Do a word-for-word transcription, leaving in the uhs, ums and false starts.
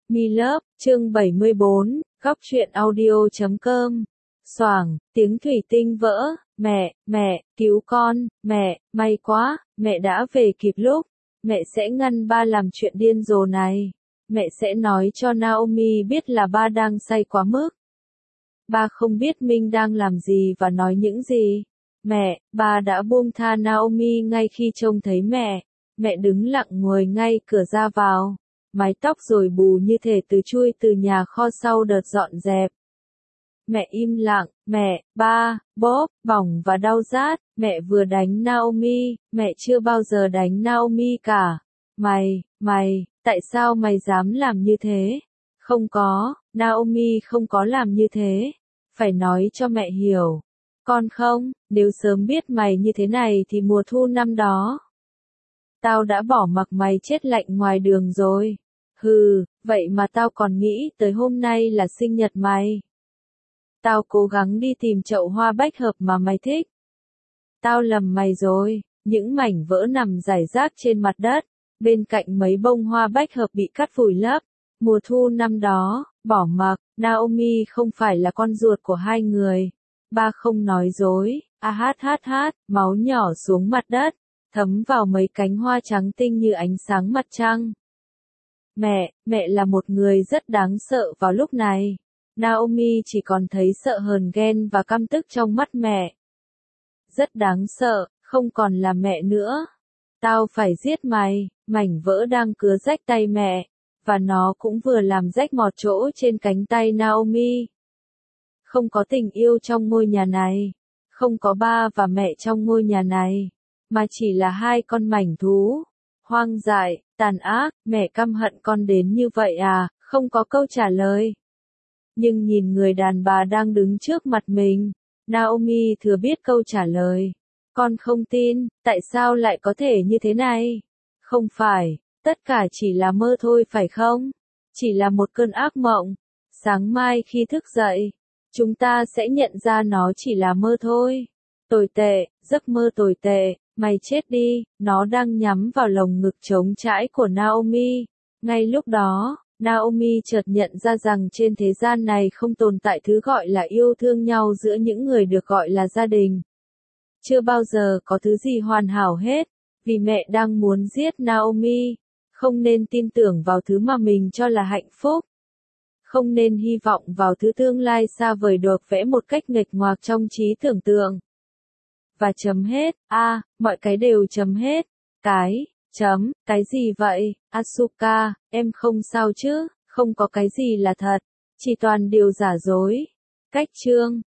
Milove, chương bảy mươi bốn, góc truyện audio chấm com. Xoảng, tiếng thủy tinh vỡ, mẹ, mẹ, cứu con, mẹ, may quá, mẹ đã về kịp lúc, mẹ sẽ ngăn ba làm chuyện điên rồ này, mẹ sẽ nói cho Naomi biết là ba đang say quá mức. Ba không biết Minh đang làm gì và nói những gì. Mẹ, ba đã buông tha Naomi ngay khi trông thấy mẹ. Mẹ đứng lặng ngồi ngay cửa ra vào. Mái tóc rồi bù như thể từ chui từ nhà kho sau đợt dọn dẹp. Mẹ im lặng, mẹ, ba, bóp, bỏng và đau rát, mẹ vừa đánh Naomi, mẹ chưa bao giờ đánh Naomi cả. Mày, mày, tại sao mày dám làm như thế? Không có, Naomi không có làm như thế. Phải nói cho mẹ hiểu. Con không, nếu sớm biết mày như thế này thì mùa thu năm đó. Tao đã bỏ mặc mày chết lạnh ngoài đường rồi. Hừ, vậy mà tao còn nghĩ tới hôm nay là sinh nhật mày. Tao cố gắng đi tìm chậu hoa bách hợp mà mày thích. Tao lầm mày rồi, những mảnh vỡ nằm rải rác trên mặt đất, bên cạnh mấy bông hoa bách hợp bị cắt vùi lấp. Mùa thu năm đó, bỏ mặc, Naomi không phải là con ruột của hai người. Ba không nói dối, a hát hát hát, máu nhỏ xuống mặt đất, thấm vào mấy cánh hoa trắng tinh như ánh sáng mặt trăng. Mẹ, mẹ là một người rất đáng sợ vào lúc này. Naomi chỉ còn thấy sợ hờn ghen và căm tức trong mắt mẹ. Rất đáng sợ, không còn là mẹ nữa. Tao phải giết mày, mảnh vỡ đang cứa rách tay mẹ, và nó cũng vừa làm rách một chỗ trên cánh tay Naomi. Không có tình yêu trong ngôi nhà này, không có ba và mẹ trong ngôi nhà này, mà chỉ là hai con mảnh thú. Hoang dại, tàn ác, mẹ căm hận con đến như vậy à, không có câu trả lời. Nhưng nhìn người đàn bà đang đứng trước mặt mình, Naomi thừa biết câu trả lời. Con không tin, tại sao lại có thể như thế này? Không phải, tất cả chỉ là mơ thôi phải không? Chỉ là một cơn ác mộng. Sáng mai khi thức dậy, chúng ta sẽ nhận ra nó chỉ là mơ thôi. Tồi tệ, giấc mơ tồi tệ, mày chết đi, nó đang nhắm vào lồng ngực trống trải của Naomi. Ngay lúc đó, Naomi chợt nhận ra rằng trên thế gian này không tồn tại thứ gọi là yêu thương nhau giữa những người được gọi là gia đình. Chưa bao giờ có thứ gì hoàn hảo hết, vì mẹ đang muốn giết Naomi. Không nên tin tưởng vào thứ mà mình cho là hạnh phúc. Không nên hy vọng vào thứ tương lai xa vời được vẽ một cách nghịch ngoạc trong trí tưởng tượng. Và chấm hết, a, à, mọi cái đều chấm hết. Cái, chấm, cái gì vậy, Asuka, em không sao chứ, không có cái gì là thật, chỉ toàn điều giả dối. Cách chương